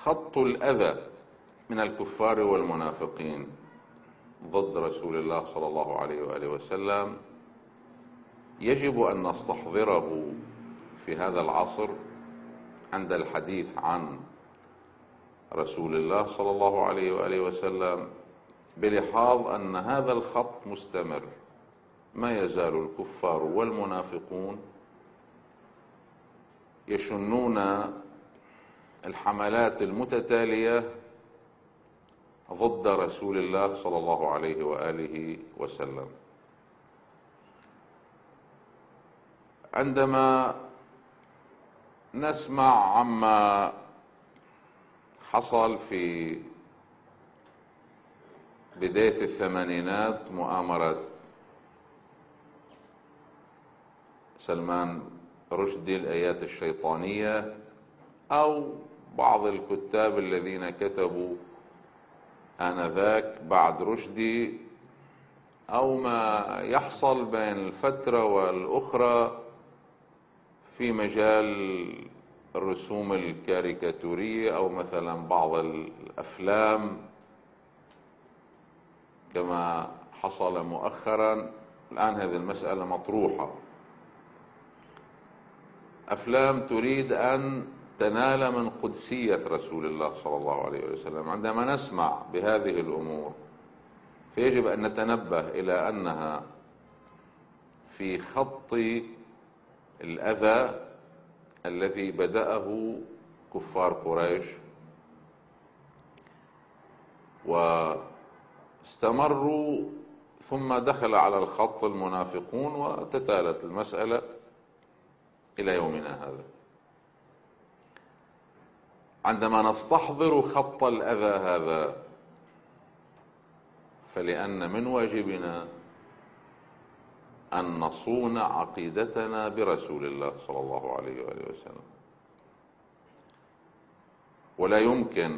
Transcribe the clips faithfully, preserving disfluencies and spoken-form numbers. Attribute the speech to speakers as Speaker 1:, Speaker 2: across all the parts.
Speaker 1: خط الأذى من الكفار والمنافقين ضد رسول الله صلى الله عليه وآله وسلم يجب أن نستحضره في هذا العصر عند الحديث عن رسول الله صلى الله عليه وآله وسلم، بلحاظ أن هذا الخط مستمر. ما يزال الكفار والمنافقون يشنون الحملات المتتالية ضد رسول الله صلى الله عليه وآله وسلم. عندما نسمع عما حصل في بداية الثمانينات، مؤامرة سلمان رشدي الآيات الشيطانية، أو بعض الكتاب الذين كتبوا آنذاك بعد رشدي، أو ما يحصل بين الفترة والأخرى في مجال الرسوم الكاريكاتورية، أو مثلا بعض الأفلام كما حصل مؤخرا. الآن هذه المسألة مطروحة، أفلام تريد أن تنال من قدسية رسول الله صلى الله عليه وسلم. عندما نسمع بهذه الأمور فيجب أن نتنبه إلى أنها في خط الأذى الذي بدأه كفار قريش، واستمروا، ثم دخل على الخط المنافقون، وتتالت المسألة إلى يومنا هذا. عندما نستحضر خط الأذى هذا، فلأن من واجبنا أن نصون عقيدتنا برسول الله صلى الله عليه وآله وسلم، ولا يمكن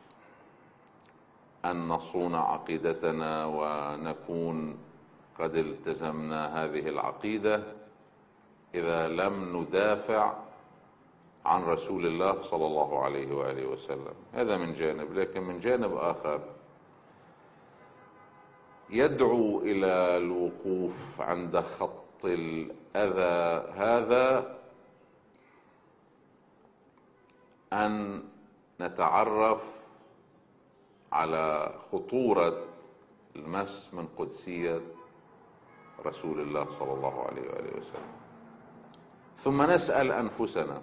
Speaker 1: أن نصون عقيدتنا ونكون قد التزمنا هذه العقيدة إذا لم ندافع عن رسول الله صلى الله عليه وآله وسلم. هذا من جانب. لكن من جانب آخر يدعو إلى الوقوف عند خط الأذى هذا أن نتعرف على خطورة المس من قدسية رسول الله صلى الله عليه وآله وسلم، ثم نسأل أنفسنا: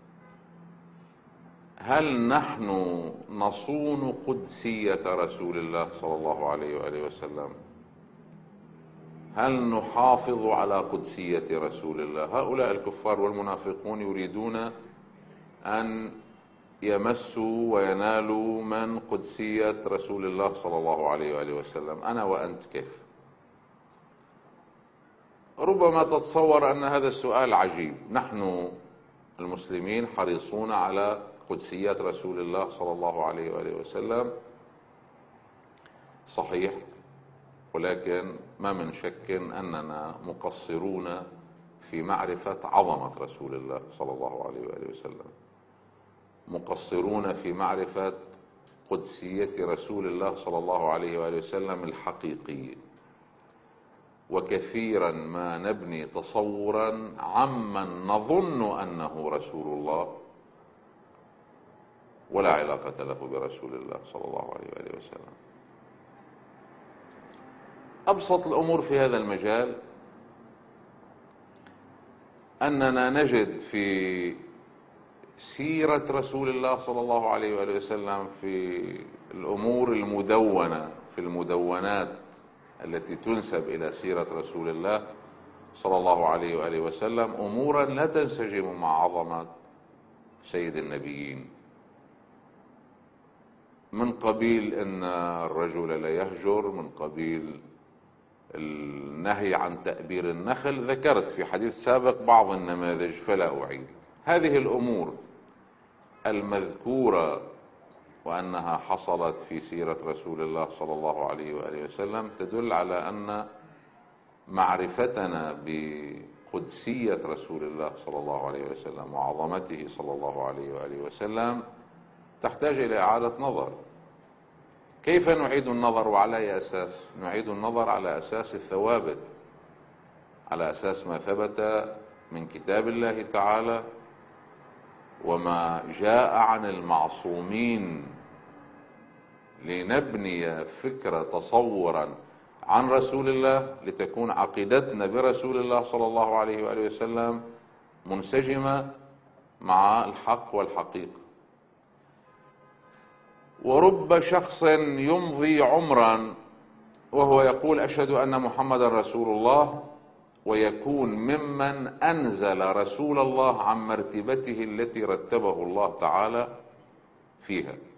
Speaker 1: هل نحن نصون قدسية رسول الله صلى الله عليه وآله وسلم؟ هل نحافظ على قدسية رسول الله؟ هؤلاء الكفار والمنافقون يريدون أن يمسوا وينالوا من قدسية رسول الله صلى الله عليه وآله وسلم. أنا وأنت كيف؟ ربما تتصور أن هذا السؤال عجيب. نحن المسلمين حريصون على قدسية رسول الله صلى الله عليه وآله وسلم، صحيح، ولكن ما من شك أننا مقصرون في معرفة عظمة رسول الله صلى الله عليه وآله وسلم، مقصرون في معرفة قدسية رسول الله صلى الله عليه وآله وسلم الحقيقية. وكثيرا ما نبني تصورا عمن نظن أنه رسول الله ولا علاقة له برسول الله صلى الله عليه وآله وسلم. أبسط الأمور في هذا المجال أننا نجد في سيرة رسول الله صلى الله عليه وآله وسلم في الأمور المدونة في المدونات التي تنسب إلى سيرة رسول الله صلى الله عليه وآله وسلم أمورا لا تنسجم مع عظمة سيد النبيين، من قبيل أن الرجل لا يهجر، من قبيل النهي عن تأبير النخل. ذكرت في حديث سابق بعض النماذج فلا أعيد. هذه الأمور المذكورة وأنها حصلت في سيرة رسول الله صلى الله عليه وآله وسلم تدل على أن معرفتنا بقدسية رسول الله صلى الله عليه وسلم وعظمته صلى الله عليه وآله وسلم تحتاج إلى إعادة نظر. كيف نعيد النظر وعلى أي أساس؟ نعيد النظر على أساس الثوابت، على أساس ما ثبت من كتاب الله تعالى وما جاء عن المعصومين، لنبني فكرة تصورا عن رسول الله، لتكون عقيدتنا برسول الله صلى الله عليه وآله وسلم منسجمة مع الحق والحقيقة. ورب شخص يمضي عمرا وهو يقول أشهد أن محمدا رسول الله، ويكون ممن أنزل رسول الله عن مرتبته التي رتبه الله تعالى فيها.